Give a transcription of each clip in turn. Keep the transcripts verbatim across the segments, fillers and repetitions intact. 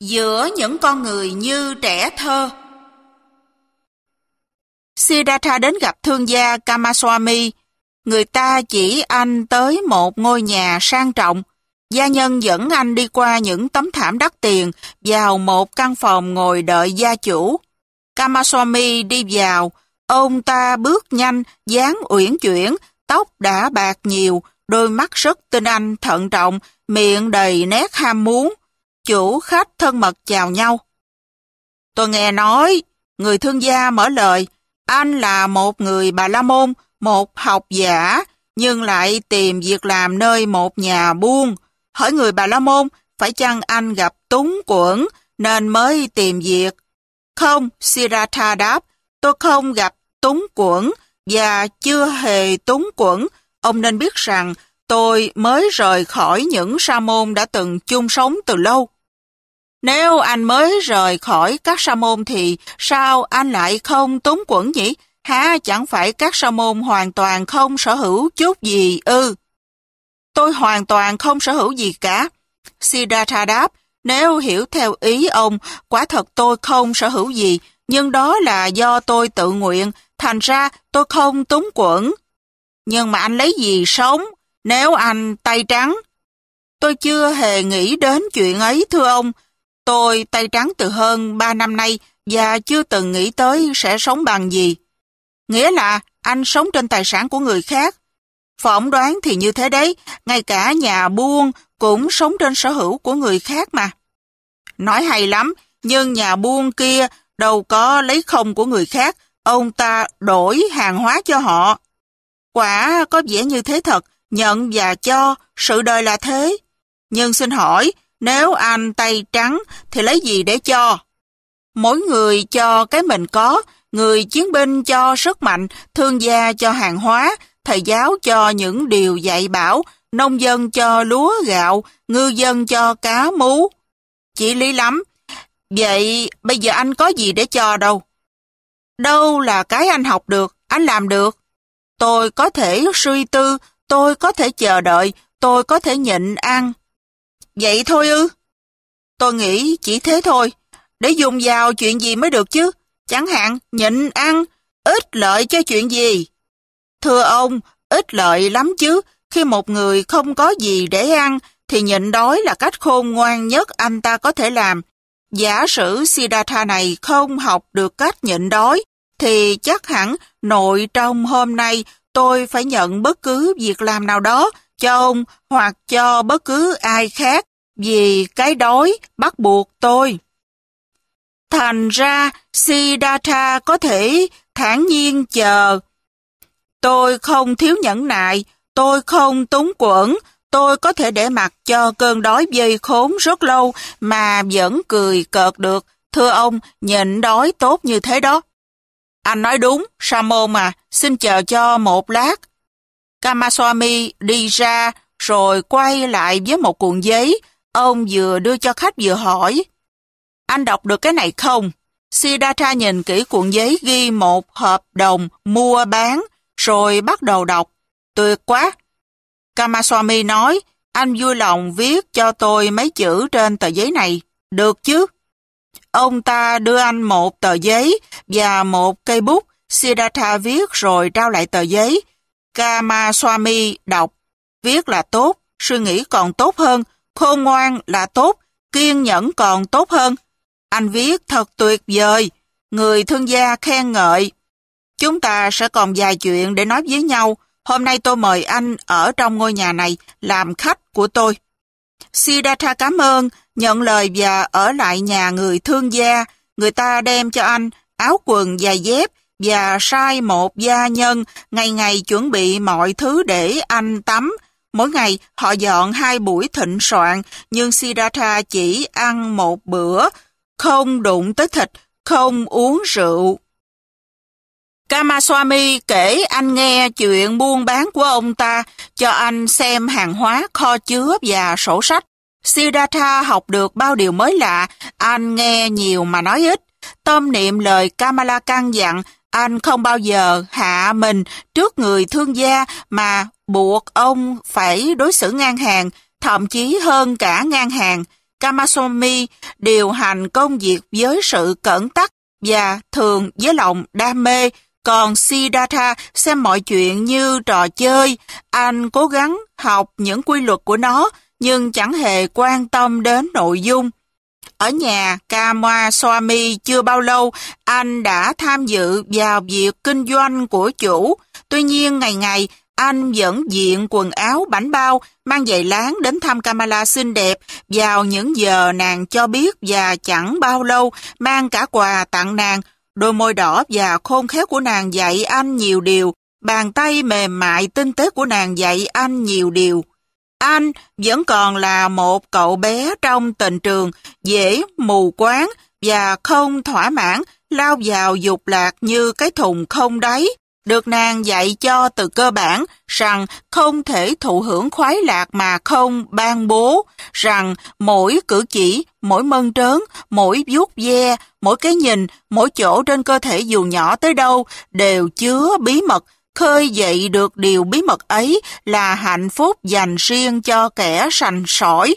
Giữa những con người như trẻ thơ. Siddhartha đến gặp thương gia Kamaswami. Người ta chỉ anh tới một ngôi nhà sang trọng. Gia nhân dẫn anh đi qua những tấm thảm đắt tiền vào một căn phòng ngồi đợi gia chủ. Kamaswami đi vào. Ông ta bước nhanh, dáng uyển chuyển, tóc đã bạc nhiều, đôi mắt rất tinh anh thận trọng, miệng đầy nét ham muốn. Chủ khách thân mật chào nhau. Tôi nghe nói, người thương gia mở lời, anh là một người Bà La Môn, một học giả, nhưng lại tìm việc làm nơi một nhà buôn. Hỏi người Bà La Môn, phải chăng anh gặp túng quẫn nên mới tìm việc? Không, Siddhartha đáp, tôi không gặp túng quẫn và chưa hề túng quẫn. Ông nên biết rằng tôi mới rời khỏi những sa môn đã từng chung sống từ lâu. Nếu anh mới rời khỏi các sa môn thì sao anh lại không túng quẫn nhỉ? Hả, chẳng phải các sa môn hoàn toàn không sở hữu chút gì ư? Tôi hoàn toàn không sở hữu gì cả. Siddhartha đáp, nếu hiểu theo ý ông, quả thật tôi không sở hữu gì, nhưng đó là do tôi tự nguyện, thành ra tôi không túng quẫn. Nhưng mà anh lấy gì sống, nếu anh tay trắng? Tôi chưa hề nghĩ đến chuyện ấy thưa ông. Tôi tay trắng từ hơn ba năm nay và chưa từng nghĩ tới sẽ sống bằng gì. Nghĩa là anh sống trên tài sản của người khác. Phỏng đoán thì như thế đấy, ngay cả nhà buôn cũng sống trên sở hữu của người khác mà. Nói hay lắm, nhưng nhà buôn kia đâu có lấy không của người khác, ông ta đổi hàng hóa cho họ. Quả có vẻ như thế thật, nhận và cho, sự đời là thế. Nhưng xin hỏi, nếu anh tay trắng thì lấy gì để cho? Mỗi người cho cái mình có, người chiến binh cho sức mạnh, thương gia cho hàng hóa, thầy giáo cho những điều dạy bảo, nông dân cho lúa gạo, ngư dân cho cá mú. Chỉ lý lắm. Vậy bây giờ anh có gì để cho đâu? Đâu là cái anh học được, anh làm được. Tôi có thể suy tư, tôi có thể chờ đợi, tôi có thể nhịn ăn. Vậy thôi ư? Tôi nghĩ chỉ thế thôi. Để dùng vào chuyện gì mới được chứ? Chẳng hạn nhịn ăn, ích lợi cho chuyện gì? Thưa ông, ích lợi lắm chứ. Khi một người không có gì để ăn, thì nhịn đói là cách khôn ngoan nhất anh ta có thể làm. Giả sử Siddhartha này không học được cách nhịn đói, thì chắc hẳn nội trong hôm nay tôi phải nhận bất cứ việc làm nào đó cho ông hoặc cho bất cứ ai khác, vì cái đói bắt buộc tôi. Thành ra Siddhartha có thể thản nhiên chờ. Tôi không thiếu nhẫn nại, tôi không túng quẫn, tôi có thể để mặc cho cơn đói vây khốn rất lâu mà vẫn cười cợt được. Thưa ông, nhịn đói tốt như thế đó. Anh nói đúng, sa môn mà, xin chờ cho một lát. Kamaswami đi ra rồi quay lại với một cuộn giấy. Ông vừa đưa cho khách vừa hỏi, anh đọc được cái này không? Siddhartha nhìn kỹ cuộn giấy ghi một hợp đồng mua bán, rồi bắt đầu đọc. Tuyệt quá! Kamaswami nói, anh vui lòng viết cho tôi mấy chữ trên tờ giấy này, được chứ? Ông ta đưa anh một tờ giấy và một cây bút. Siddhartha viết rồi trao lại tờ giấy. Kamaswami đọc, viết là tốt, suy nghĩ còn tốt hơn, khôn ngoan là tốt, kiên nhẫn còn tốt hơn. Anh viết thật tuyệt vời. Người thương gia khen ngợi. Chúng ta sẽ còn vài chuyện để nói với nhau. Hôm nay tôi mời anh ở trong ngôi nhà này làm khách của tôi. Siddhartha cảm ơn, nhận lời và ở lại nhà người thương gia. Người ta đem cho anh áo quần giày dép và sai một gia nhân ngày ngày chuẩn bị mọi thứ để anh tắm. Mỗi ngày họ dọn hai buổi thịnh soạn, nhưng Siddhartha chỉ ăn một bữa, không đụng tới thịt, không uống rượu. Kamaswami kể anh nghe chuyện buôn bán của ông ta, cho anh xem hàng hóa, kho chứa và sổ sách. Siddhartha học được bao điều mới lạ, anh nghe nhiều mà nói ít. Tâm niệm lời Kamala căn dặn, anh không bao giờ hạ mình trước người thương gia mà buộc ông phải đối xử ngang hàng, thậm chí hơn cả ngang hàng. Kamaswamy điều hành công việc với sự cẩn tắc và thường với lòng đam mê, còn Siddhartha xem mọi chuyện như trò chơi. Anh cố gắng học những quy luật của nó, nhưng chẳng hề quan tâm đến nội dung. Ở nhà Kamaswamy chưa bao lâu, anh đã tham dự vào việc kinh doanh của chủ. Tuy nhiên, ngày ngày, anh vẫn diện quần áo bảnh bao, mang giày láng đến thăm Kamala xinh đẹp vào những giờ nàng cho biết, và chẳng bao lâu mang cả quà tặng nàng. Đôi môi đỏ và khôn khéo của nàng dạy anh nhiều điều, bàn tay mềm mại tinh tế của nàng dạy anh nhiều điều. Anh vẫn còn là một cậu bé trong tình trường, dễ mù quáng và không thỏa mãn, lao vào dục lạc như cái thùng không đáy. Được nàng dạy cho từ cơ bản rằng không thể thụ hưởng khoái lạc mà không ban bố, rằng mỗi cử chỉ, mỗi mơn trớn, mỗi vuốt ve, mỗi cái nhìn, mỗi chỗ trên cơ thể dù nhỏ tới đâu đều chứa bí mật. Khơi dậy được điều bí mật ấy là hạnh phúc dành riêng cho kẻ sành sỏi.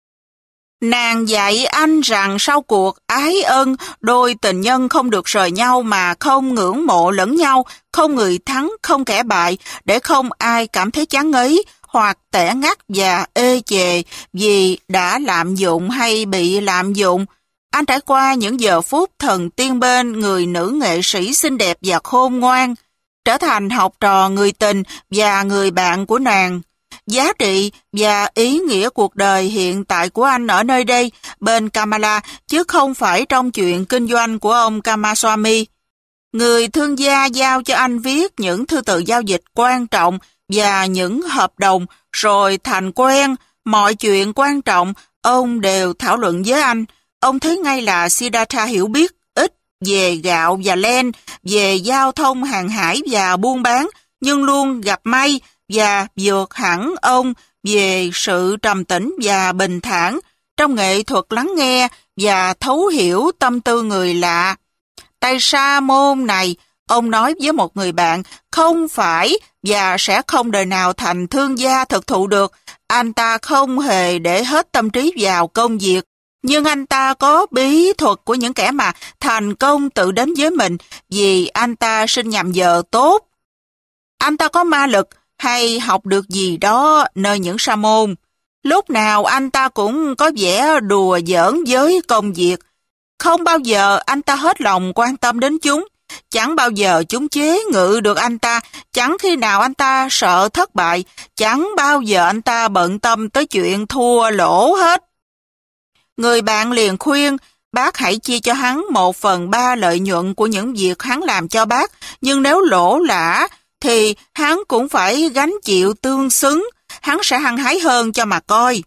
Nàng dạy anh rằng sau cuộc ái ân, đôi tình nhân không được rời nhau mà không ngưỡng mộ lẫn nhau, không người thắng, không kẻ bại, để không ai cảm thấy chán ngấy hoặc tẻ ngắt và ê chề vì đã lạm dụng hay bị lạm dụng. Anh trải qua những giờ phút thần tiên bên người nữ nghệ sĩ xinh đẹp và khôn ngoan, trở thành học trò người tình và người bạn của nàng. Giá trị và ý nghĩa cuộc đời hiện tại của anh ở nơi đây, bên Kamala, chứ không phải trong chuyện kinh doanh của ông Kamaswamy. Người thương gia giao cho anh viết những thư tự giao dịch quan trọng và những hợp đồng, rồi thành quen. Mọi chuyện quan trọng, ông đều thảo luận với anh. Ông thấy ngay là Siddhartha hiểu biết ít về gạo và len, về giao thông hàng hải và buôn bán, nhưng luôn gặp may và vượt hẳn ông về sự trầm tĩnh và bình thản trong nghệ thuật lắng nghe và thấu hiểu tâm tư người lạ. Tay sa môn này, ông nói với một người bạn, không phải và sẽ không đời nào thành thương gia thực thụ được. Anh ta không hề để hết tâm trí vào công việc, nhưng anh ta có bí thuật của những kẻ mà thành công tự đến với mình vì anh ta sinh nhầm giờ tốt. Anh ta có ma lực hay học được gì đó nơi những sa môn. Lúc nào anh ta cũng có vẻ đùa giỡn với công việc. Không bao giờ anh ta hết lòng quan tâm đến chúng. Chẳng bao giờ chúng chế ngự được anh ta. Chẳng khi nào anh ta sợ thất bại. Chẳng bao giờ anh ta bận tâm tới chuyện thua lỗ hết. Người bạn liền khuyên bác hãy chia cho hắn một phần ba lợi nhuận của những việc hắn làm cho bác. Nhưng nếu lỗ lã thì hắn cũng phải gánh chịu tương xứng, hắn sẽ hăng hái hơn cho mà coi.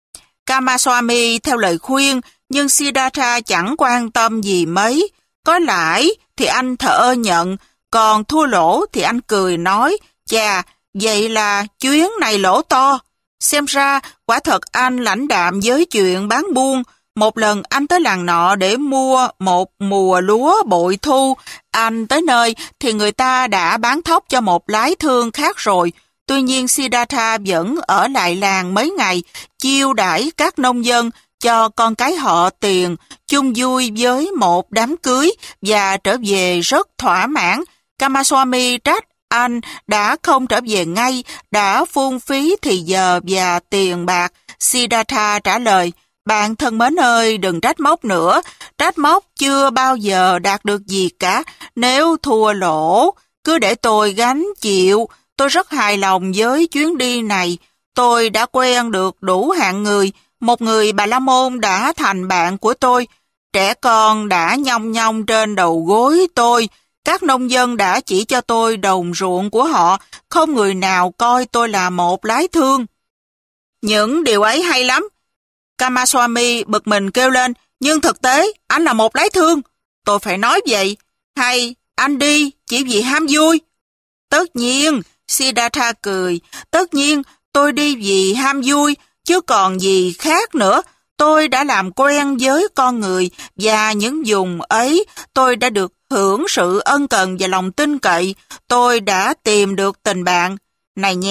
Kamaswamy theo lời khuyên, nhưng Siddhartha chẳng quan tâm gì mấy. Có lãi thì anh thở ơ nhận, còn thua lỗ thì anh cười nói, chà, vậy là chuyến này lỗ to. Xem ra, quả thật anh lãnh đạm với chuyện bán buôn. Một lần anh tới làng nọ để mua một mùa lúa bội thu. Anh tới nơi thì người ta đã bán thóc cho một lái thương khác rồi. Tuy nhiên Siddhartha vẫn ở lại làng mấy ngày, chiêu đãi các nông dân, cho con cái họ tiền, chung vui với một đám cưới và trở về rất thỏa mãn. Kamaswamy trách anh đã không trở về ngay, đã phung phí thì giờ và tiền bạc. Siddhartha trả lời, bạn thân mến ơi, đừng trách móc nữa, trách móc chưa bao giờ đạt được gì cả. Nếu thua lỗ, cứ để tôi gánh chịu. Tôi rất hài lòng với chuyến đi này. Tôi đã quen được đủ hạng người. Một người Bà La Môn đã thành bạn của tôi. Trẻ con đã nhong nhong trên đầu gối tôi. Các nông dân đã chỉ cho tôi đồng ruộng của họ. Không người nào coi tôi là một lái thương. Những điều ấy hay lắm. Kamaswamy bực mình kêu lên, nhưng thực tế anh là một lái thương. Tôi phải nói vậy. Hay anh đi chỉ vì ham vui? Tất nhiên, Siddhartha cười. Tất nhiên tôi đi vì ham vui, chứ còn gì khác nữa. Tôi đã làm quen với con người và những vùng ấy tôi đã được hưởng sự ân cần và lòng tin cậy. Tôi đã tìm được tình bạn. Này nhé,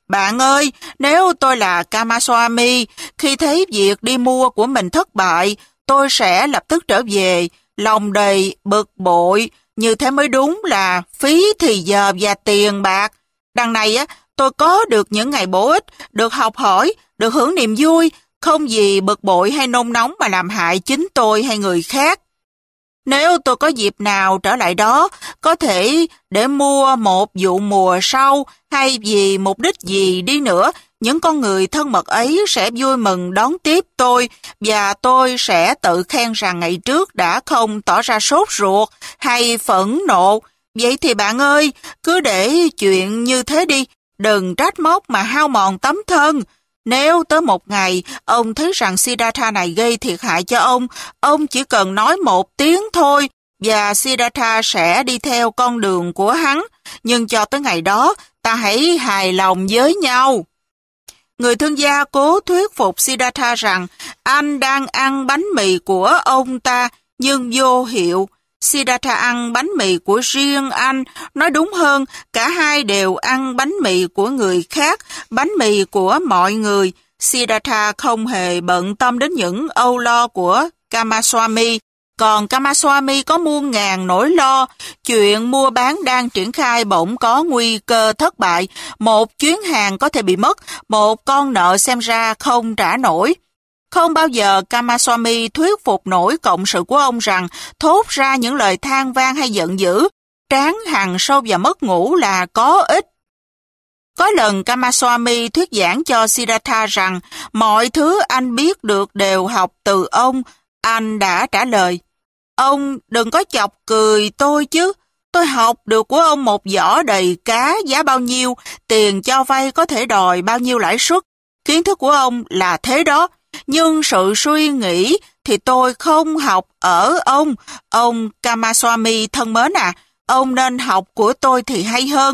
Bạn ơi, nếu tôi là Kamaswami, khi thấy việc đi mua của mình thất bại, tôi sẽ lập tức trở về, lòng đầy bực bội, như thế mới đúng là phí thì giờ và tiền bạc. Đằng này á, tôi có được những ngày bổ ích, được học hỏi, được hưởng niềm vui, không gì bực bội hay nôn nóng mà làm hại chính tôi hay người khác. Nếu tôi có dịp nào trở lại đó, có thể để mua một vụ mùa sau hay vì mục đích gì đi nữa, những con người thân mật ấy sẽ vui mừng đón tiếp tôi và tôi sẽ tự khen rằng ngày trước đã không tỏ ra sốt ruột hay phẫn nộ. Vậy thì bạn ơi, cứ để chuyện như thế đi, đừng trách móc mà hao mòn tấm thân. Nếu tới một ngày, ông thấy rằng Siddhartha này gây thiệt hại cho ông, ông chỉ cần nói một tiếng thôi, và Siddhartha sẽ đi theo con đường của hắn. Nhưng cho tới ngày đó, ta hãy hài lòng với nhau. Người thương gia cố thuyết phục Siddhartha rằng anh đang ăn bánh mì của ông ta, nhưng vô hiệu. Siddhartha ăn bánh mì của riêng anh, nói đúng hơn, cả hai đều ăn bánh mì của người khác, bánh mì của mọi người. Siddhartha không hề bận tâm đến những âu lo của Kamaswami, còn Kamaswami có muôn ngàn nỗi lo. Chuyện mua bán đang triển khai bỗng có nguy cơ thất bại, một chuyến hàng có thể bị mất, một con nợ xem ra không trả nổi. Không bao giờ Kamaswami thuyết phục nổi cộng sự của ông rằng thốt ra những lời than vang hay giận dữ, trán hằn sâu và mất ngủ là có ích. Có lần Kamaswami thuyết giảng cho Siddhartha rằng mọi thứ anh biết được đều học từ ông. Anh đã trả lời, ông đừng có chọc cười tôi chứ. Tôi học được của ông một giỏ đầy cá giá bao nhiêu, tiền cho vay có thể đòi bao nhiêu lãi suất. Kiến thức của ông là thế đó. Nhưng sự suy nghĩ thì tôi không học ở ông. Ông Kamaswami thân mến à, ông nên học của tôi thì hay hơn.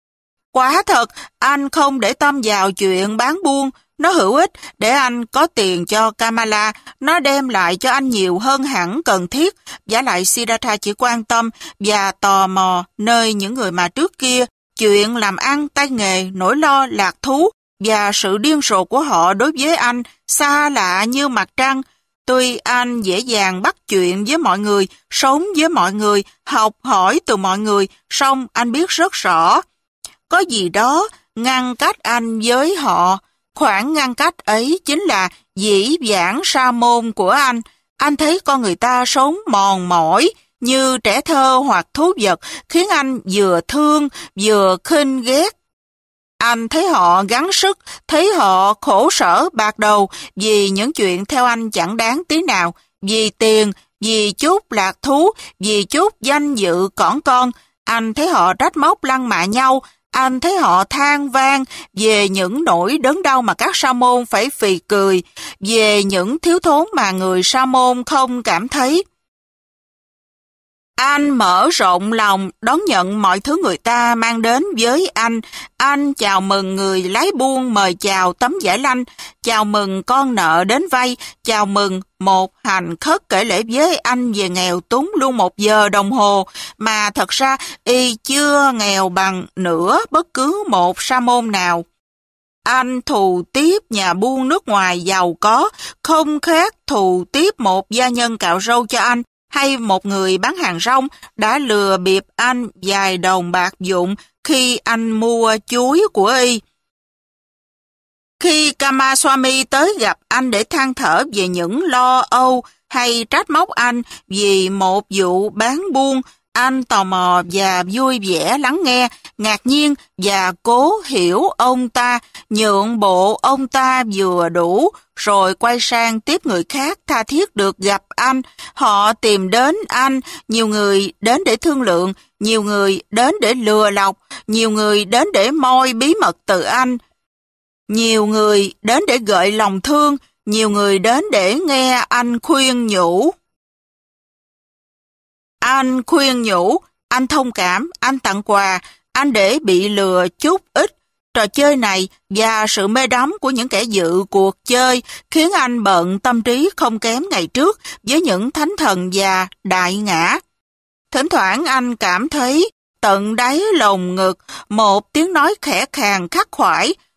Quả thật, anh không để tâm vào chuyện bán buôn. Nó hữu ích để anh có tiền cho Kamala. Nó đem lại cho anh nhiều hơn hẳn cần thiết. Vả lại Siddhartha chỉ quan tâm và tò mò nơi những người mà trước kia chuyện làm ăn, tay nghề, nỗi lo, lạc thú và sự điên rồ của họ đối với anh xa lạ như mặt trăng. Tuy anh dễ dàng bắt chuyện với mọi người, sống với mọi người, học hỏi từ mọi người, song anh biết rất rõ. Có gì đó ngăn cách anh với họ. Khoảng ngăn cách ấy chính là dĩ vãng sa môn của anh. Anh thấy con người ta sống mòn mỏi như trẻ thơ hoặc thú vật, khiến anh vừa thương vừa khinh ghét. Anh thấy họ gắng sức, thấy họ khổ sở bạc đầu vì những chuyện theo anh chẳng đáng tí nào, vì tiền, vì chút lạc thú, vì chút danh dự cỏn con. Anh thấy họ trách móc lăng mạ nhau, anh thấy họ than vang về những nỗi đớn đau mà các sa môn phải phì cười, về những thiếu thốn mà người sa môn không cảm thấy. Anh mở rộng lòng đón nhận mọi thứ người ta mang đến với anh. Anh chào mừng người lái buôn mời chào tấm vải lanh, chào mừng con nợ đến vay, chào mừng một hành khất kể lễ với anh về nghèo túng luôn một giờ đồng hồ, mà thật ra y chưa nghèo bằng nửa bất cứ một sa môn nào. Anh thù tiếp nhà buôn nước ngoài giàu có, không khác thù tiếp một gia nhân cạo râu cho anh, hay một người bán hàng rong đã lừa bịp anh vài đồng bạc vụn khi anh mua chuối của y. Khi Kamaswami tới gặp anh để than thở về những lo âu hay trách móc anh vì một vụ bán buôn, anh tò mò và vui vẻ lắng nghe, ngạc nhiên và cố hiểu ông ta, nhượng bộ ông ta vừa đủ, rồi quay sang tiếp người khác tha thiết được gặp anh. Họ tìm đến anh, nhiều người đến để thương lượng, nhiều người đến để lừa lọc, nhiều người đến để moi bí mật từ anh, nhiều người đến để gợi lòng thương, nhiều người đến để nghe anh khuyên nhủ. Anh khuyên nhủ, anh thông cảm, anh tặng quà, anh để bị lừa chút ít. Trò chơi này và sự mê đắm của những kẻ dự cuộc chơi khiến anh bận tâm trí không kém ngày trước với những thánh thần và đại ngã. Thỉnh thoảng anh cảm thấy tận đáy lồng ngực một tiếng nói khẽ khàng khắc khoải.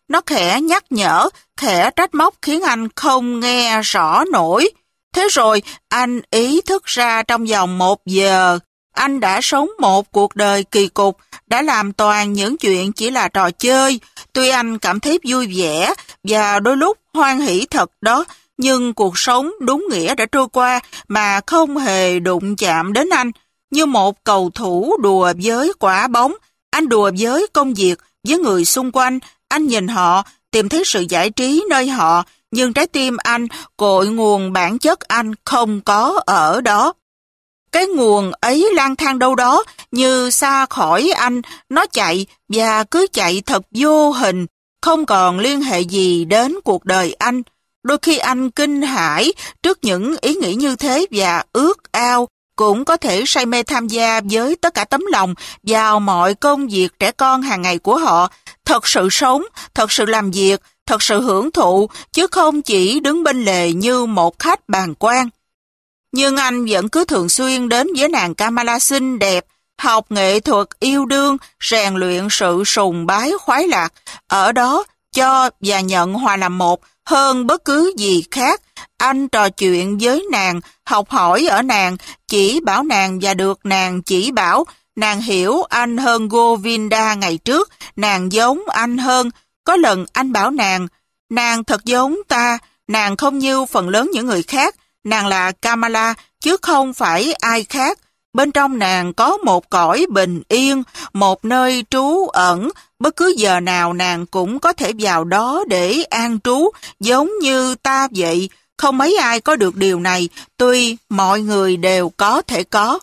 Nó khẽ nhắc nhở, khẽ trách móc khiến anh không nghe rõ nổi. Thế rồi, anh ý thức ra trong vòng một giờ, anh đã sống một cuộc đời kỳ cục, đã làm toàn những chuyện chỉ là trò chơi. Tuy anh cảm thấy vui vẻ và đôi lúc hoan hỉ thật đó, nhưng cuộc sống đúng nghĩa đã trôi qua mà không hề đụng chạm đến anh. Như một cầu thủ đùa với quả bóng, anh đùa với công việc, với người xung quanh, anh nhìn họ, tìm thấy sự giải trí nơi họ, nhưng trái tim anh, cội nguồn bản chất anh không có ở đó. Cái nguồn ấy lang thang đâu đó, như xa khỏi anh, nó chạy và cứ chạy thật vô hình, không còn liên hệ gì đến cuộc đời anh. Đôi khi anh kinh hãi trước những ý nghĩ như thế và ước ao, cũng có thể say mê tham gia với tất cả tấm lòng vào mọi công việc trẻ con hàng ngày của họ, thật sự sống, thật sự làm việc, thật sự hưởng thụ, chứ không chỉ đứng bên lề như một khách bàng quan. Nhưng anh vẫn cứ thường xuyên đến với nàng Kamala xinh đẹp, học nghệ thuật yêu đương, rèn luyện sự sùng bái khoái lạc, ở đó cho và nhận hòa làm một hơn bất cứ gì khác. Anh trò chuyện với nàng, học hỏi ở nàng, chỉ bảo nàng và được nàng chỉ bảo. Nàng hiểu anh hơn Govinda ngày trước, nàng giống anh hơn. Có lần anh bảo nàng, nàng thật giống ta, nàng không như phần lớn những người khác, nàng là Kamala chứ không phải ai khác. Bên trong nàng có một cõi bình yên, một nơi trú ẩn, bất cứ giờ nào nàng cũng có thể vào đó để an trú, giống như ta vậy. Không mấy ai có được điều này, tuy mọi người đều có thể có.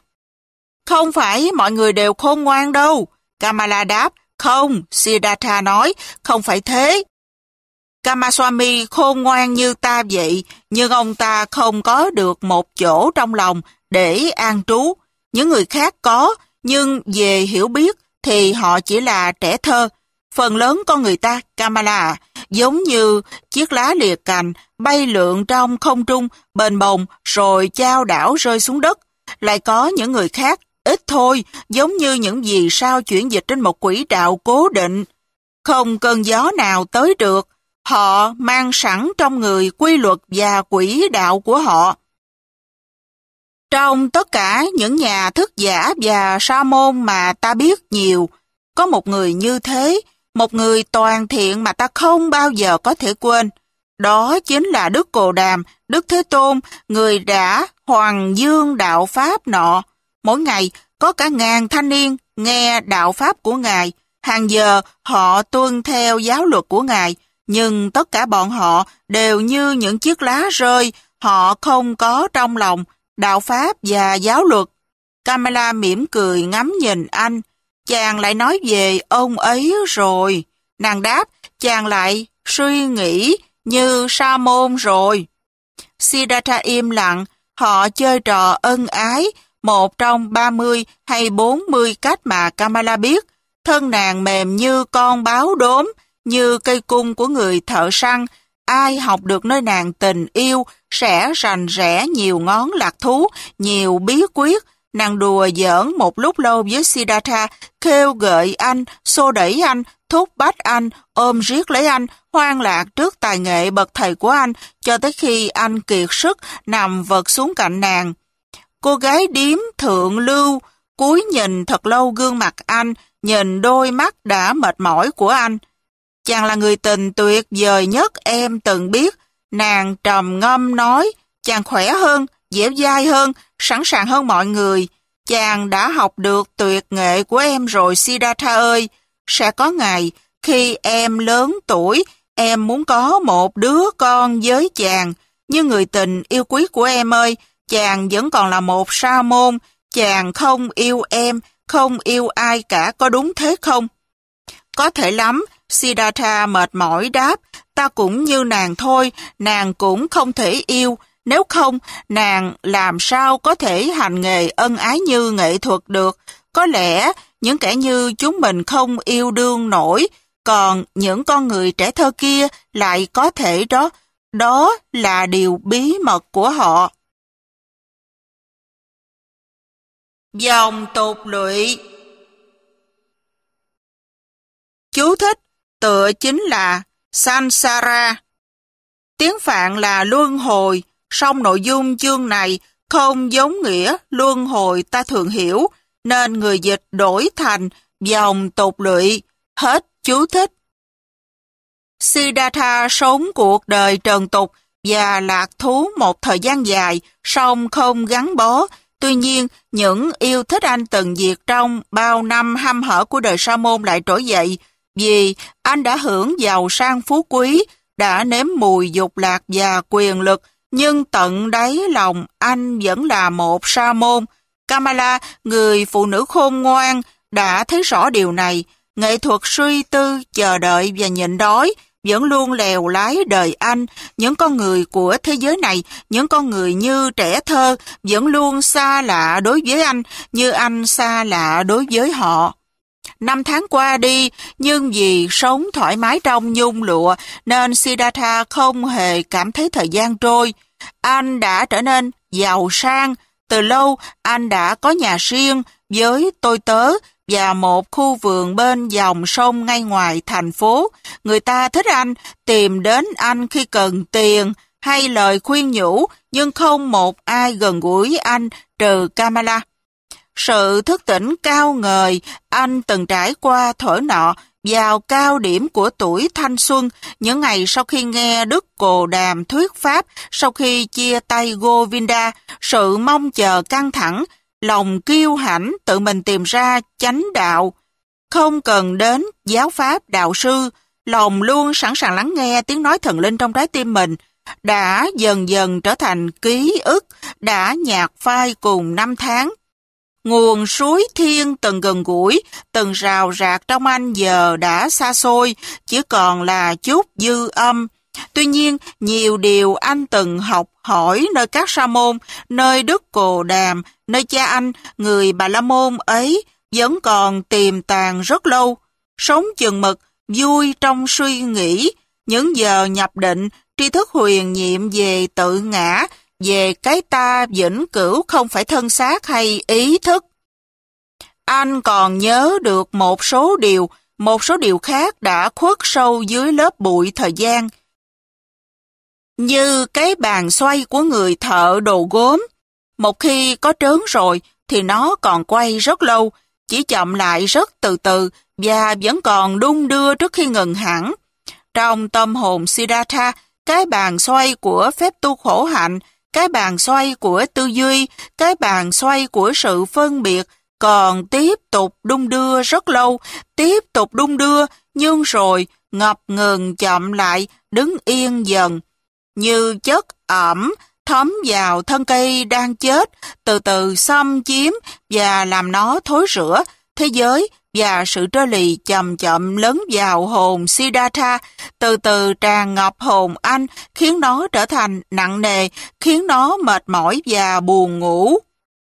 Không phải mọi người đều khôn ngoan đâu, Kamala đáp. Không, Siddhartha nói, không phải thế. Kamaswami khôn ngoan như ta vậy, nhưng ông ta không có được một chỗ trong lòng để an trú. Những người khác có, nhưng về hiểu biết thì họ chỉ là trẻ thơ. Phần lớn con người ta, Kamala, giống như chiếc lá lìa cành, bay lượn trong không trung, bềnh bồng, rồi chao đảo rơi xuống đất. Lại có những người khác, ít thôi, giống như những vì sao chuyển dịch trên một quỹ đạo cố định. Không cơn gió nào tới được, họ mang sẵn trong người quy luật và quỹ đạo của họ. Trong tất cả những nhà thức giả và sa môn mà ta biết nhiều, có một người như thế, một người toàn thiện mà ta không bao giờ có thể quên. Đó chính là Đức Cồ Đàm, Đức Thế Tôn, người đã hoàng dương đạo Pháp nọ. Mỗi ngày có cả ngàn thanh niên nghe đạo Pháp của Ngài, hàng giờ họ tuân theo giáo luật của Ngài, nhưng tất cả bọn họ đều như những chiếc lá rơi, họ không có trong lòng đạo Pháp và giáo luật. Kamala mỉm cười ngắm nhìn anh. Chàng lại nói về ông ấy rồi. Nàng đáp, chàng lại suy nghĩ như sa môn rồi. Siddhartha im lặng, họ chơi trò ân ái, một trong ba mươi hay bốn mươi cách mà Kamala biết. Thân nàng mềm như con báo đốm, như cây cung của người thợ săn. Ai học được nơi nàng tình yêu sẽ rành rẽ nhiều ngón lạc thú, nhiều bí quyết. Nàng đùa giỡn một lúc lâu với Siddhartha, kêu gợi anh, xô đẩy anh, thúc bách anh, ôm riết lấy anh, hoan lạc trước tài nghệ bậc thầy của anh, cho tới khi anh kiệt sức nằm vật xuống cạnh nàng. Cô gái điếm thượng lưu, cúi nhìn thật lâu gương mặt anh, nhìn đôi mắt đã mệt mỏi của anh. Chàng là người tình tuyệt vời nhất em từng biết. Nàng trầm ngâm nói, chàng khỏe hơn, dẻo dai hơn, sẵn sàng hơn mọi người. Chàng đã học được tuyệt nghệ của em rồi Siddhartha ơi. Sẽ có ngày, khi em lớn tuổi, em muốn có một đứa con với chàng. Nhưng người tình yêu quý của em ơi, chàng vẫn còn là một sa môn. Chàng không yêu em, không yêu ai cả, có đúng thế không? Có thể lắm, Siddhartha mệt mỏi đáp, ta cũng như nàng thôi, nàng cũng không thể yêu. Nếu không, nàng làm sao có thể hành nghề ân ái như nghệ thuật được? Có lẽ những kẻ như chúng mình không yêu đương nổi, còn những con người trẻ thơ kia lại có thể đó. Đó là điều bí mật của họ. Dòng tục lụy. Chú thích, tựa chính là Sansara. Tiếng Phạn là luân hồi, song nội dung chương này không giống nghĩa luân hồi ta thường hiểu, nên người dịch đổi thành dòng tục lụy. Hết chú thích. Siddhartha sống cuộc đời trần tục và lạc thú một thời gian dài, song không gắn bó. Tuy nhiên, những yêu thích anh từng diệt trong bao năm hăm hở của đời sa môn lại trỗi dậy, vì anh đã hưởng giàu sang phú quý, đã nếm mùi dục lạc và quyền lực, nhưng tận đáy lòng anh vẫn là một sa môn. Kamala, người phụ nữ khôn ngoan, đã thấy rõ điều này. Nghệ thuật suy tư, chờ đợi và nhịn đói vẫn luôn lèo lái đời anh. Những con người của thế giới này, những con người như trẻ thơ, vẫn luôn xa lạ đối với anh, như anh xa lạ đối với họ. Năm tháng qua đi, nhưng vì sống thoải mái trong nhung lụa, nên Siddhartha không hề cảm thấy thời gian trôi. Anh đã trở nên giàu sang. Từ lâu, anh đã có nhà riêng với tôi tớ và một khu vườn bên dòng sông ngay ngoài thành phố. Người ta thích anh, tìm đến anh khi cần tiền hay lời khuyên nhủ, nhưng không một ai gần gũi anh trừ Kamala. Sự thức tỉnh cao ngời anh từng trải qua thuở nọ vào cao điểm của tuổi thanh xuân, những ngày sau khi nghe Đức Cồ Đàm thuyết pháp, sau khi chia tay Govinda, sự mong chờ căng thẳng, lòng kiêu hãnh tự mình tìm ra chánh đạo. Không cần đến giáo pháp đạo sư, lòng luôn sẵn sàng lắng nghe tiếng nói thần linh trong trái tim mình, đã dần dần trở thành ký ức, đã nhạt phai cùng năm tháng. Nguồn suối thiên từng gần gũi, từng rào rạc trong anh giờ đã xa xôi, chỉ còn là chút dư âm. Tuy nhiên, nhiều điều anh từng học hỏi nơi các sa môn, nơi Đức Cồ Đàm, nơi cha anh, người Bà La Môn ấy, vẫn còn tiềm tàng rất lâu. Sống chừng mực, vui trong suy nghĩ, những giờ nhập định, tri thức huyền nhiệm về tự ngã, về cái ta vĩnh cửu không phải thân xác hay ý thức. Anh còn nhớ được một số điều, một số điều khác đã khuất sâu dưới lớp bụi thời gian. Như cái bàn xoay của người thợ đồ gốm, một khi có trớn rồi thì nó còn quay rất lâu, chỉ chậm lại rất từ từ và vẫn còn đung đưa trước khi ngừng hẳn. Trong tâm hồn Siddhartha, cái bàn xoay của phép tu khổ hạnh, cái bàn xoay của tư duy, cái bàn xoay của sự phân biệt còn tiếp tục đung đưa rất lâu, tiếp tục đung đưa, nhưng rồi ngập ngừng chậm lại, đứng yên dần. Như chất ẩm thấm vào thân cây đang chết, từ từ xâm chiếm và làm nó thối rữa. Thế giới và sự trơ lì chậm chậm lấn vào hồn Siddhartha, từ từ tràn ngập hồn anh, khiến nó trở thành nặng nề, khiến nó mệt mỏi và buồn ngủ.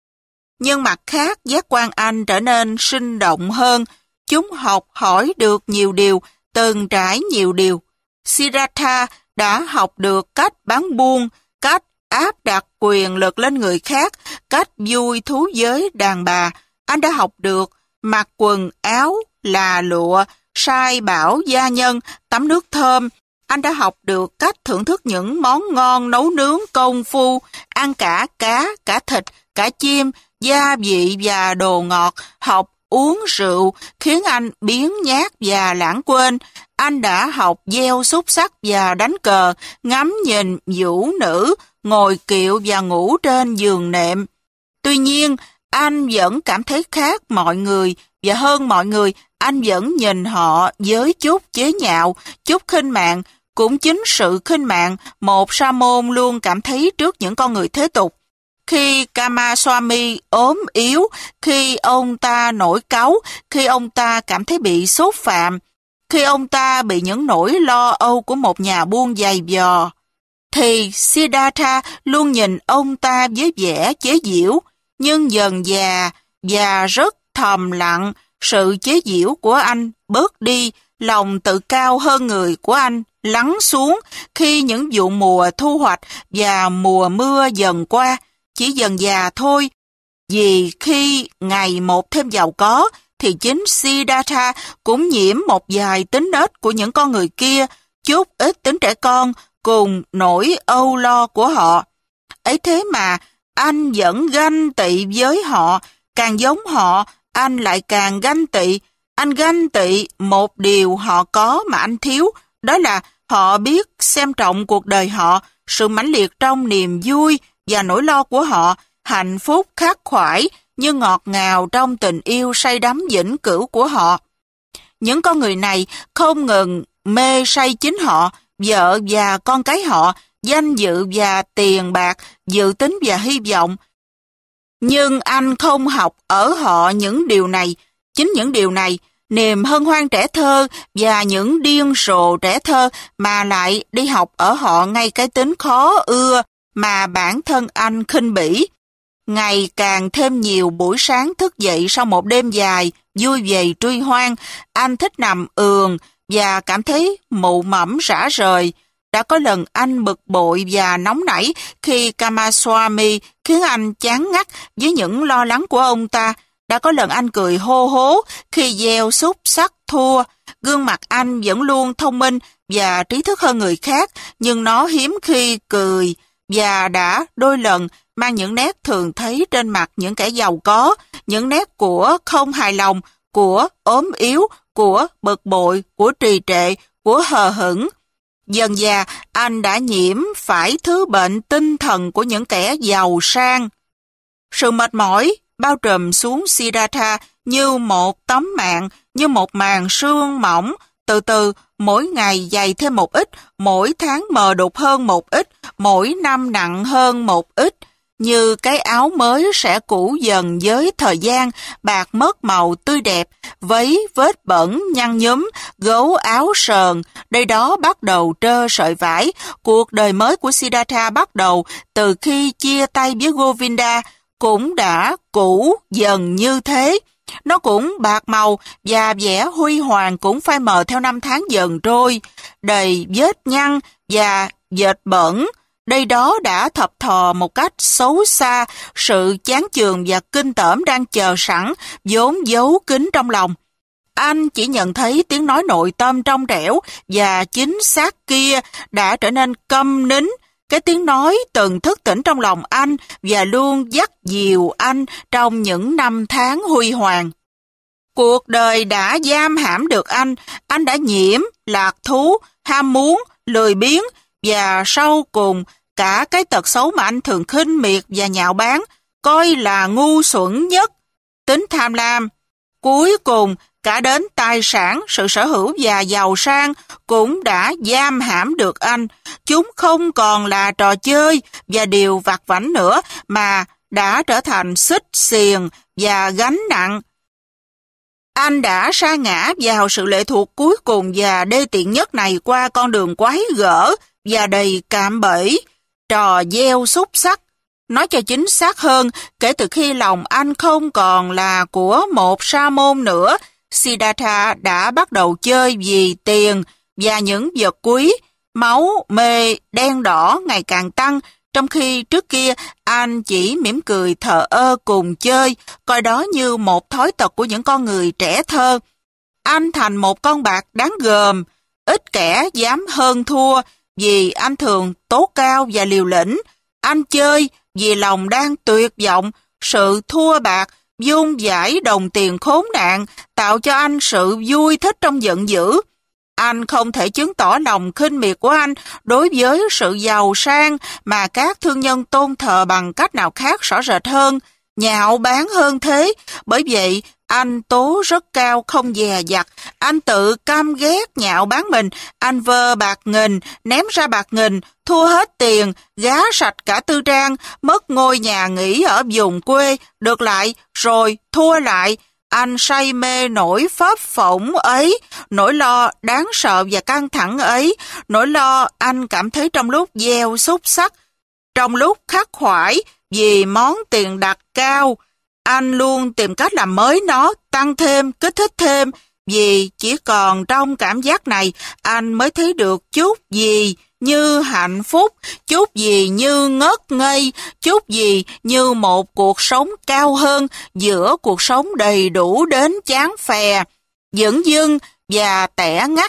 Nhưng mặt khác, giác quan anh trở nên sinh động hơn. Chúng học hỏi được nhiều điều, từng trải nhiều điều. Siddhartha đã học được cách bán buôn, cách áp đặt quyền lực lên người khác, cách vui thú với đàn bà. Anh đã học được mặc quần áo là lụa, sai bảo gia nhân, tắm nước thơm. Anh đã học được cách thưởng thức những món ngon nấu nướng công phu, ăn cả cá, cả thịt, cả chim, gia vị và đồ ngọt, học uống rượu, khiến anh biếng nhác và lãng quên. Anh đã học gieo xúc xắc và đánh cờ, ngắm nhìn vũ nữ, ngồi kiệu và ngủ trên giường nệm. Tuy nhiên, anh vẫn cảm thấy khác mọi người, và hơn mọi người, anh vẫn nhìn họ với chút chế nhạo, chút khinh mạng. Cũng chính sự khinh mạng, một sa môn luôn cảm thấy trước những con người thế tục. Khi Kamaswami ốm yếu, khi ông ta nổi cáu, khi ông ta cảm thấy bị xúc phạm, khi ông ta bị những nỗi lo âu của một nhà buôn giày vò, thì Siddhartha luôn nhìn ông ta với vẻ chế giễu. Nhưng dần dà và rất thầm lặng, sự chế giễu của anh bớt đi, lòng tự cao hơn người của anh lắng xuống khi những vụ mùa thu hoạch và mùa mưa dần qua. Chỉ dần dà thôi, vì khi ngày một thêm giàu có, thì chính Siddhartha cũng nhiễm một vài tính nết của những con người kia. chút ít tính trẻ con cùng nỗi âu lo của họ. Ấy thế mà anh vẫn ganh tị với họ, càng giống họ, anh lại càng ganh tị. Anh ganh tị một điều họ có mà anh thiếu, đó là họ biết xem trọng cuộc đời họ, sự mãnh liệt trong niềm vui và nỗi lo của họ, hạnh phúc khắc khoải như ngọt ngào trong tình yêu say đắm vĩnh cửu của họ. Những con người này không ngừng mê say chính họ, vợ và con cái họ, danh dự và tiền bạc, dự tính và hy vọng. Nhưng anh không học ở họ những điều này. Chính những điều này, niềm hân hoan trẻ thơ và những điên rồ trẻ thơ mà lại đi học ở họ ngay cái tính khó ưa mà bản thân anh khinh bỉ. Ngày càng thêm nhiều buổi sáng thức dậy sau một đêm dài, vui vầy truy hoang, anh thích nằm ườn và cảm thấy mụ mẫm rã rời. Đã có lần anh bực bội và nóng nảy khi Kamaswamy khiến anh chán ngắt với những lo lắng của ông ta. Đã có lần anh cười hô hố khi gieo xúc sắc thua. Gương mặt anh vẫn luôn thông minh và trí thức hơn người khác, nhưng nó hiếm khi cười và đã đôi lần mang những nét thường thấy trên mặt những kẻ giàu có, những nét của không hài lòng, của ốm yếu, của bực bội, của trì trệ, của hờ hững. Dần dà, anh đã nhiễm phải thứ bệnh tinh thần của những kẻ giàu sang. Sự mệt mỏi bao trùm xuống Siddhartha như một tấm mạng, như một màn sương mỏng, từ từ, mỗi ngày dày thêm một ít, mỗi tháng mờ đục hơn một ít, mỗi năm nặng hơn một ít. Như cái áo mới sẽ cũ dần với thời gian, bạc mất màu tươi đẹp, vấy vết bẩn nhăn nhúm, gấu áo sờn, đây đó bắt đầu trơ sợi vải. Cuộc đời mới của Siddhartha bắt đầu từ khi chia tay với Govinda, cũng đã cũ dần như thế. Nó cũng bạc màu và vẻ huy hoàng cũng phai mờ theo năm tháng dần trôi, đầy vết nhăn và vệt bẩn. Đây đó đã thập thò một cách xấu xa sự chán chường và kinh tởm đang chờ sẵn, vốn giấu kín trong lòng. Anh chỉ nhận thấy tiếng nói nội tâm trong trẻo và chính xác kia đã trở nên câm nín. Cái tiếng nói từng thức tỉnh trong lòng anh và luôn dắt dìu anh trong những năm tháng huy hoàng. Cuộc đời đã giam hãm được anh, anh đã nhiễm, lạc thú, ham muốn, lười biếng và sau cùng cả cái tật xấu mà anh thường khinh miệt và nhạo báng, coi là ngu xuẩn nhất, tính tham lam. Cuối cùng, cả đến tài sản, sự sở hữu và giàu sang cũng đã giam hãm được anh. Chúng không còn là trò chơi và điều vặt vãnh nữa, mà đã trở thành xích xiềng và gánh nặng. Anh đã sa ngã vào sự lệ thuộc cuối cùng và đê tiện nhất này qua con đường quái gở và đầy cạm bẫy, trò gieo xúc sắc. Nói cho chính xác hơn, kể từ khi lòng anh không còn là của một sa môn nữa, Siddhartha đã bắt đầu chơi vì tiền và những vật quý. Máu mê đen đỏ ngày càng tăng, trong khi trước kia anh chỉ mỉm cười thờ ơ cùng chơi, coi đó như một thói tật của những con người trẻ thơ. Anh thành một con bạc đáng gờm, ít kẻ dám hơn thua vì anh thường tố cao và liều lĩnh. Anh chơi vì lòng đang tuyệt vọng, sự thua bạc, vung vãi đồng tiền khốn nạn tạo cho anh sự vui thích trong giận dữ. Anh không thể chứng tỏ lòng khinh miệt của anh đối với sự giàu sang mà các thương nhân tôn thờ bằng cách nào khác rõ rệt hơn, nhạo báng hơn thế. Bởi vậy, anh tố rất cao không dè dặt, anh tự căm ghét nhạo báng mình, anh vơ bạc nghìn, ném ra bạc nghìn, thua hết tiền, gá sạch cả tư trang, mất ngôi nhà nghỉ ở vùng quê, được lại, rồi thua lại. Anh say mê nỗi phấp phỏng ấy, nỗi lo đáng sợ và căng thẳng ấy, nỗi lo anh cảm thấy trong lúc gieo xúc sắc, trong lúc khắc khoải vì món tiền đặt cao. Anh luôn tìm cách làm mới nó, tăng thêm, kích thích thêm, vì chỉ còn trong cảm giác này anh mới thấy được chút gì như hạnh phúc, chút gì như ngất ngây, chút gì như một cuộc sống cao hơn giữa cuộc sống đầy đủ đến chán phè, dửng dưng và tẻ ngắt.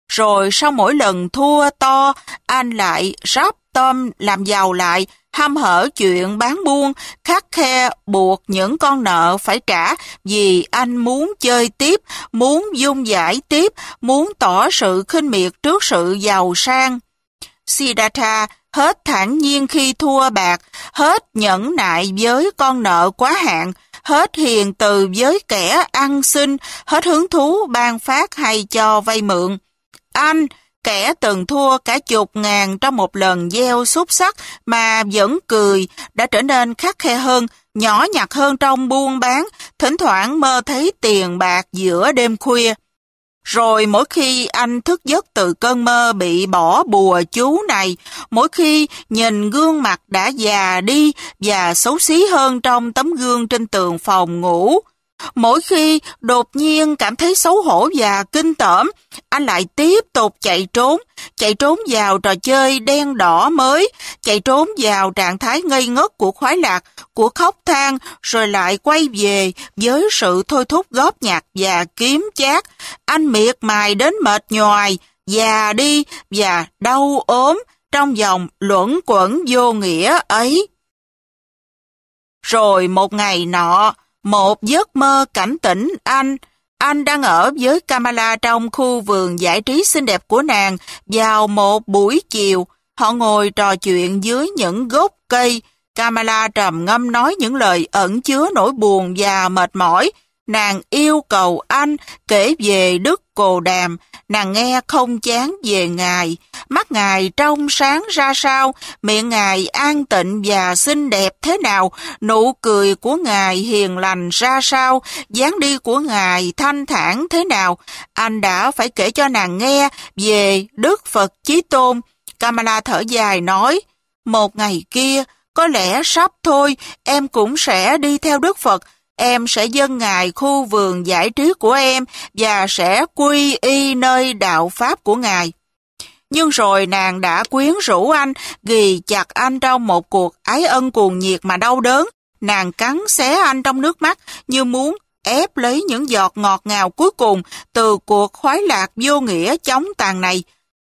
Rồi sau mỗi lần thua to, anh lại ráp tâm làm giàu lại, hăm hở chuyện bán buôn, khắt khe buộc những con nợ phải trả vì anh muốn chơi tiếp, muốn dung giải tiếp, muốn tỏ sự khinh miệt trước sự giàu sang. Siddhartha hết thản nhiên khi thua bạc, hết nhẫn nại với con nợ quá hạn, hết hiền từ với kẻ ăn xin, hết hứng thú ban phát hay cho vay mượn. Anh, kẻ từng thua cả chục ngàn trong một lần gieo xúc xắc mà vẫn cười, đã trở nên khắt khe hơn, nhỏ nhặt hơn trong buôn bán, thỉnh thoảng mơ thấy tiền bạc giữa đêm khuya. Rồi mỗi khi anh thức giấc từ cơn mơ bị bỏ bùa chú này, mỗi khi nhìn gương mặt đã già đi và xấu xí hơn trong tấm gương trên tường phòng ngủ, mỗi khi đột nhiên cảm thấy xấu hổ và kinh tởm, anh lại tiếp tục chạy trốn, chạy trốn vào trò chơi đen đỏ mới, chạy trốn vào trạng thái ngây ngất của khoái lạc, của khóc than, rồi lại quay về với sự thôi thúc góp nhặt và kiếm chác. Anh miệt mài đến mệt nhoài, già đi và đau ốm trong vòng luẩn quẩn vô nghĩa ấy. Rồi một ngày nọ, một giấc mơ cảnh tỉnh anh. Anh đang ở với Kamala trong khu vườn giải trí xinh đẹp của nàng vào một buổi chiều. Họ ngồi trò chuyện dưới những gốc cây. Kamala trầm ngâm nói những lời ẩn chứa nỗi buồn và mệt mỏi. Nàng yêu cầu anh kể về Đức Cồ Đàm. Nàng nghe không chán về Ngài. Mắt Ngài trong sáng ra sao, miệng Ngài an tịnh và xinh đẹp thế nào, nụ cười của Ngài hiền lành ra sao, dáng đi của Ngài thanh thản thế nào. Anh đã phải kể cho nàng nghe về Đức Phật Chí Tôn. Kamala thở dài nói, một ngày kia, có lẽ sắp thôi, em cũng sẽ đi theo Đức Phật. Em sẽ dâng Ngài khu vườn giải trí của em và sẽ quy y nơi đạo Pháp của Ngài. Nhưng rồi nàng đã quyến rũ anh, ghì chặt anh trong một cuộc ái ân cuồng nhiệt mà đau đớn. Nàng cắn xé anh trong nước mắt như muốn ép lấy những giọt ngọt ngào cuối cùng từ cuộc khoái lạc vô nghĩa chóng tàn này.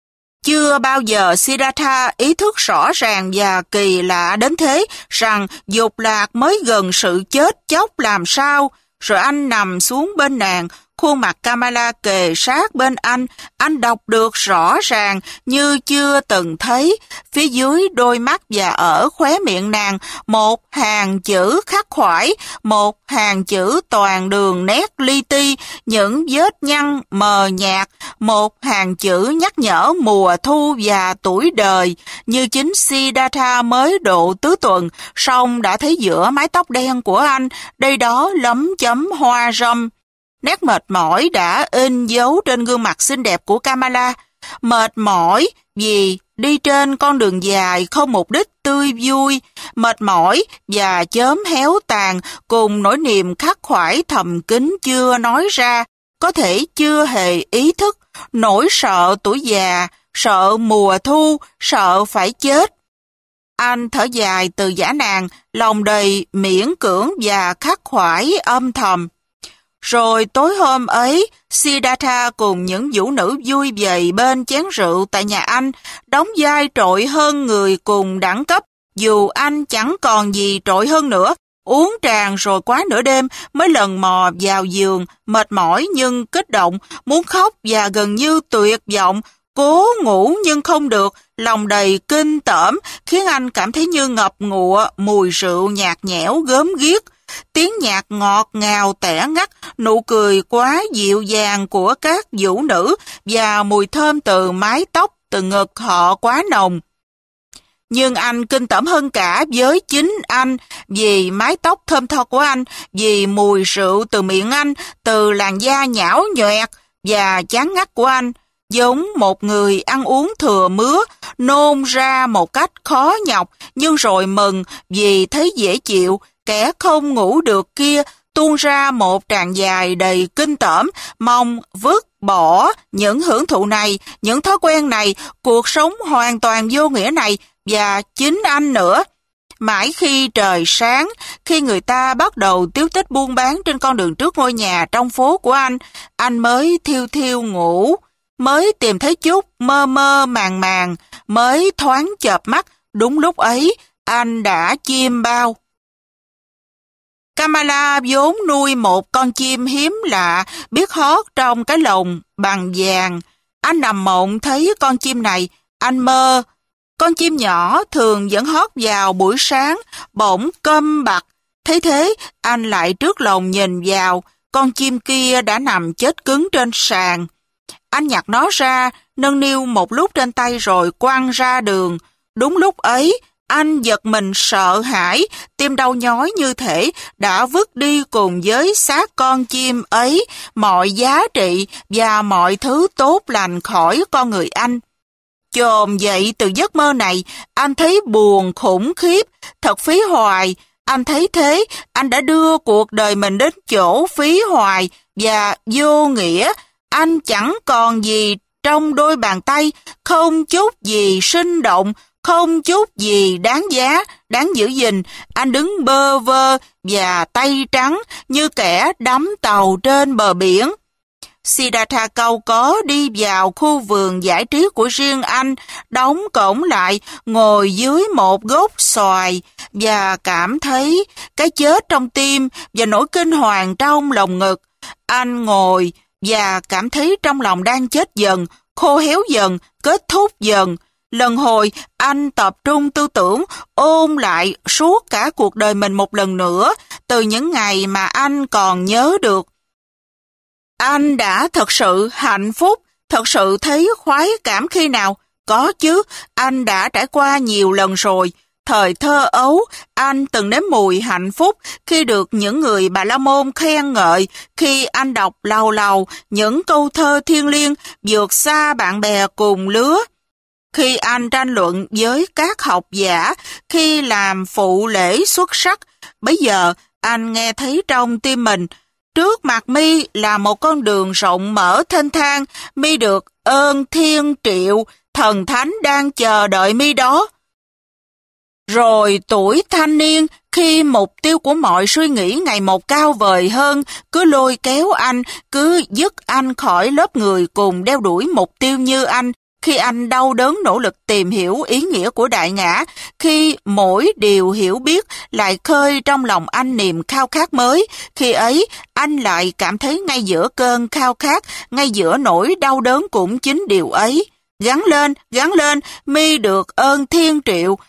Chưa bao giờ Siddhartha ý thức rõ ràng và kỳ lạ đến thế rằng dục lạc mới gần sự chết chóc làm sao. Rồi anh nằm xuống bên nàng, khuôn mặt Kamala kề sát bên anh, anh đọc được rõ ràng như chưa từng thấy. Phía dưới đôi mắt và ở khóe miệng nàng, một hàng chữ khắc khoải, một hàng chữ toàn đường nét li ti, những vết nhăn mờ nhạt, một hàng chữ nhắc nhở mùa thu và tuổi đời. Như chính Siddhartha mới độ tứ tuần, song đã thấy giữa mái tóc đen của anh, đây đó lấm chấm hoa râm. Nét mệt mỏi đã in dấu trên gương mặt xinh đẹp của Kamala. Mệt mỏi vì đi trên con đường dài không mục đích tươi vui. Mệt mỏi và chớm héo tàn cùng nỗi niềm khắc khoải thầm kín chưa nói ra. Có thể chưa hề ý thức. Nỗi sợ tuổi già, sợ mùa thu, sợ phải chết. Anh thở dài từ giả nàng, lòng đầy miễn cưỡng và khắc khoải âm thầm. Rồi tối hôm ấy, Siddhartha cùng những vũ nữ vui vầy bên chén rượu tại nhà anh, đóng vai trội hơn người cùng đẳng cấp, dù anh chẳng còn gì trội hơn nữa. Uống tràn rồi quá nửa đêm mới lần mò vào giường, mệt mỏi nhưng kích động, muốn khóc và gần như tuyệt vọng, cố ngủ nhưng không được, lòng đầy kinh tởm, khiến anh cảm thấy như ngập ngụa mùi rượu nhạt nhẽo gớm ghiếc. Tiếng nhạc ngọt ngào tẻ ngắt, nụ cười quá dịu dàng của các vũ nữ và mùi thơm từ mái tóc từ ngực họ quá nồng. Nhưng anh kinh tởm hơn cả với chính anh, vì mái tóc thơm tho của anh, vì mùi rượu từ miệng anh, từ làn da nhão nhoẹt và chán ngắt của anh. Giống một người ăn uống thừa mứa, nôn ra một cách khó nhọc, nhưng rồi mừng vì thấy dễ chịu. Kẻ không ngủ được kia tuôn ra một tràng dài đầy kinh tởm, mong vứt bỏ những hưởng thụ này, những thói quen này, cuộc sống hoàn toàn vô nghĩa này và chính anh nữa. Mãi khi trời sáng, khi người ta bắt đầu tiếu tích buôn bán trên con đường trước ngôi nhà trong phố của anh, anh mới thiêu thiêu ngủ. mới tìm thấy chút mơ mơ màng màng, mới thoáng chợp mắt, đúng lúc ấy, anh đã chim bao. Kamala vốn nuôi một con chim hiếm lạ, biết hót trong cái lồng bằng vàng. Anh nằm mộng thấy con chim này, anh mơ. Con chim nhỏ thường vẫn hót vào buổi sáng, bỗng câm bặt. Thấy thế, anh lại trước lồng nhìn vào, con chim kia đã nằm chết cứng trên sàn. Anh nhặt nó ra, nâng niu một lúc trên tay rồi quăng ra đường. Đúng lúc ấy, anh giật mình sợ hãi, tim đau nhói như thể đã vứt đi cùng với xác con chim ấy mọi giá trị và mọi thứ tốt lành khỏi con người anh. Chồm dậy từ giấc mơ này, anh thấy buồn khủng khiếp, thật phí hoài. Anh thấy thế, anh đã đưa cuộc đời mình đến chỗ phí hoài và vô nghĩa. Anh chẳng còn gì trong đôi bàn tay, không chút gì sinh động, không chút gì đáng giá, đáng giữ gìn. Anh đứng bơ vơ và tay trắng như kẻ đắm tàu trên bờ biển. Siddhartha cau có đi vào khu vườn giải trí của riêng anh, đóng cổng lại, ngồi dưới một gốc xoài và cảm thấy cái chết trong tim và nỗi kinh hoàng trong lồng ngực. Anh ngồi và cảm thấy trong lòng đang chết dần, khô héo dần, kết thúc dần. Lần hồi, anh tập trung tư tưởng, ôn lại suốt cả cuộc đời mình một lần nữa, từ những ngày mà anh còn nhớ được. Anh đã thật sự hạnh phúc, thật sự thấy khoái cảm khi nào? Có chứ, anh đã trải qua nhiều lần rồi. Thời thơ ấu, anh từng nếm mùi hạnh phúc khi được những người Bà La Môn khen ngợi, khi anh đọc lầu lầu những câu thơ thiêng liêng vượt xa bạn bè cùng lứa. Khi anh tranh luận với các học giả, khi làm phụ lễ xuất sắc, bây giờ anh nghe thấy trong tim mình, trước mặt mi là một con đường rộng mở thênh thang, mi được ơn thiên triệu, thần thánh đang chờ đợi mi đó. Rồi tuổi thanh niên, khi mục tiêu của mọi suy nghĩ ngày một cao vời hơn, cứ lôi kéo anh, cứ dứt anh khỏi lớp người cùng đeo đuổi mục tiêu như anh, khi anh đau đớn nỗ lực tìm hiểu ý nghĩa của đại ngã, khi mỗi điều hiểu biết lại khơi trong lòng anh niềm khao khát mới, khi ấy anh lại cảm thấy ngay giữa cơn khao khát, ngay giữa nỗi đau đớn cũng chính điều ấy. Gắng lên, gắng lên, mi được ơn thiên triệu.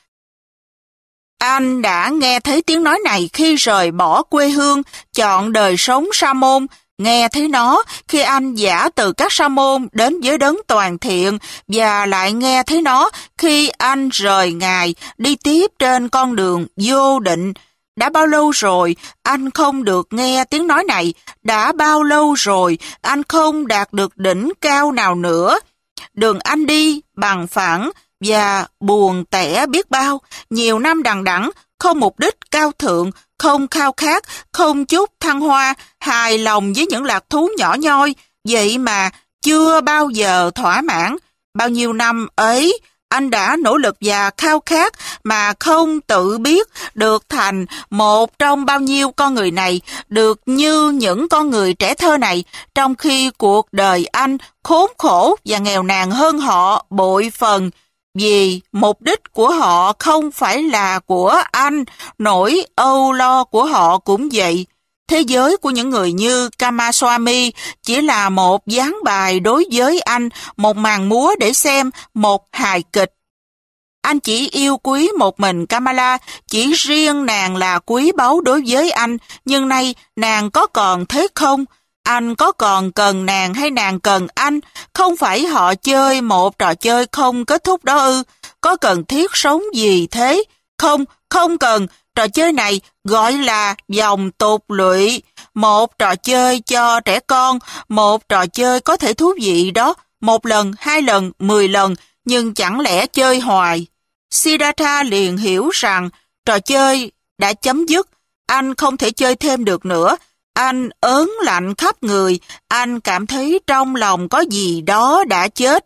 Anh đã nghe thấy tiếng nói này khi rời bỏ quê hương, chọn đời sống sa môn, nghe thấy nó khi anh giả từ các sa môn đến với đấng toàn thiện, và lại nghe thấy nó khi anh rời Ngài đi tiếp trên con đường vô định. Đã bao lâu rồi anh không được nghe tiếng nói này? Đã bao lâu rồi anh không đạt được đỉnh cao nào nữa? Đường anh đi bằng phẳng và buồn tẻ biết bao, nhiều năm đằng đẵng, không mục đích cao thượng, không khao khát, không chút thăng hoa, hài lòng với những lạc thú nhỏ nhoi, vậy mà chưa bao giờ thỏa mãn. Bao nhiêu năm ấy, anh đã nỗ lực và khao khát mà không tự biết được thành một trong bao nhiêu con người này, được như những con người trẻ thơ này, trong khi cuộc đời anh khốn khổ và nghèo nàn hơn họ bội phần. Vì mục đích của họ không phải là của anh, nỗi âu lo của họ cũng vậy. Thế giới của những người như Kamaswami chỉ là một ván bài đối với anh, một màn múa để xem, một hài kịch. Anh chỉ yêu quý một mình Kamala, chỉ riêng nàng là quý báu đối với anh, nhưng nay nàng có còn thế không? Anh có còn cần nàng hay nàng cần anh? Không phải họ chơi một trò chơi không kết thúc đó ư? Có cần thiết sống gì thế? Không, không cần. Trò chơi này gọi là vòng tục lụy. Một trò chơi cho trẻ con, một trò chơi có thể thú vị đó. Một lần, hai lần, mười lần, nhưng chẳng lẽ chơi hoài. Siddhartha liền hiểu rằng trò chơi đã chấm dứt. Anh không thể chơi thêm được nữa. Anh ớn lạnh khắp người, anh cảm thấy trong lòng có gì đó đã chết.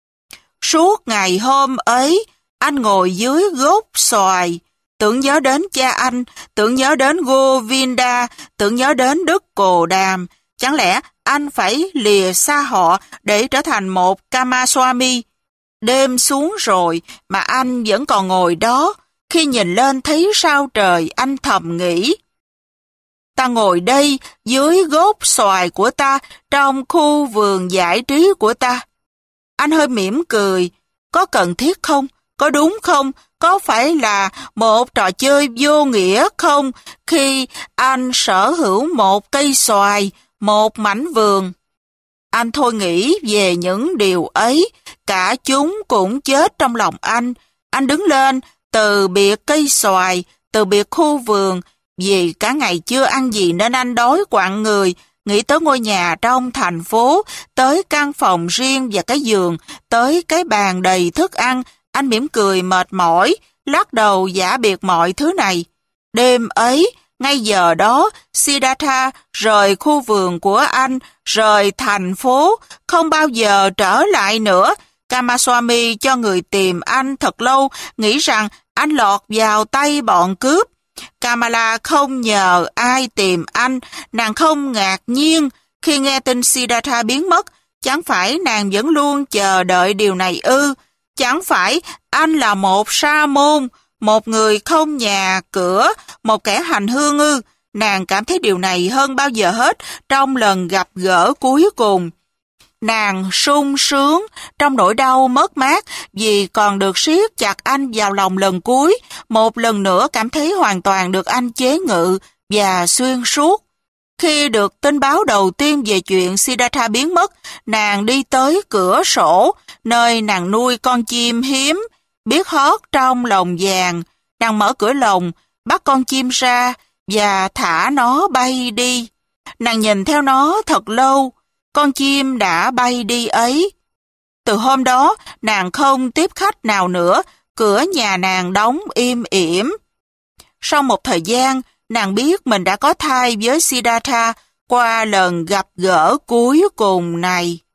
Suốt ngày hôm ấy, anh ngồi dưới gốc xoài, tưởng nhớ đến cha anh, tưởng nhớ đến Govinda, tưởng nhớ đến Đức Cồ Đàm. Chẳng lẽ anh phải lìa xa họ để trở thành một Kamaswami. Đêm xuống rồi mà anh vẫn còn ngồi đó. Khi nhìn lên thấy sao trời, anh thầm nghĩ: ta ngồi đây dưới gốc xoài của ta trong khu vườn giải trí của ta. Anh hơi mỉm cười. Có cần thiết không? Có đúng không? Có phải là một trò chơi vô nghĩa không khi anh sở hữu một cây xoài, một mảnh vườn? Anh thôi nghĩ về những điều ấy, cả chúng cũng chết trong lòng anh. Anh đứng lên, từ biệt cây xoài, từ biệt khu vườn. Vì cả ngày chưa ăn gì nên anh đói quặn người, nghĩ tới ngôi nhà trong thành phố, tới căn phòng riêng và cái giường, tới cái bàn đầy thức ăn. Anh mỉm cười mệt mỏi, lắc đầu giả biệt mọi thứ này. Đêm ấy, ngay giờ đó, Siddhartha rời khu vườn của anh, rời thành phố, không bao giờ trở lại nữa. Kamaswami cho người tìm anh thật lâu, nghĩ rằng anh lọt vào tay bọn cướp. Kamala không nhờ ai tìm anh, nàng không ngạc nhiên khi nghe tin Siddhartha biến mất. Chẳng phải nàng vẫn luôn chờ đợi điều này ư? Chẳng phải anh là một sa môn, một người không nhà cửa, một kẻ hành hương ư? Nàng cảm thấy điều này hơn bao giờ hết trong lần gặp gỡ cuối cùng. Nàng sung sướng trong nỗi đau mất mát vì còn được siết chặt anh vào lòng lần cuối, một lần nữa cảm thấy hoàn toàn được anh chế ngự và xuyên suốt. Khi được tin báo đầu tiên về chuyện Siddhartha biến mất, nàng đi tới cửa sổ, nơi nàng nuôi con chim hiếm, biết hót trong lồng vàng. Nàng mở cửa lồng, bắt con chim ra và thả nó bay đi. Nàng nhìn theo nó thật lâu, con chim đã bay đi ấy. Từ hôm đó, nàng không tiếp khách nào nữa, cửa nhà nàng đóng im ỉm. Sau một thời gian, nàng biết mình đã có thai với Siddhartha qua lần gặp gỡ cuối cùng này.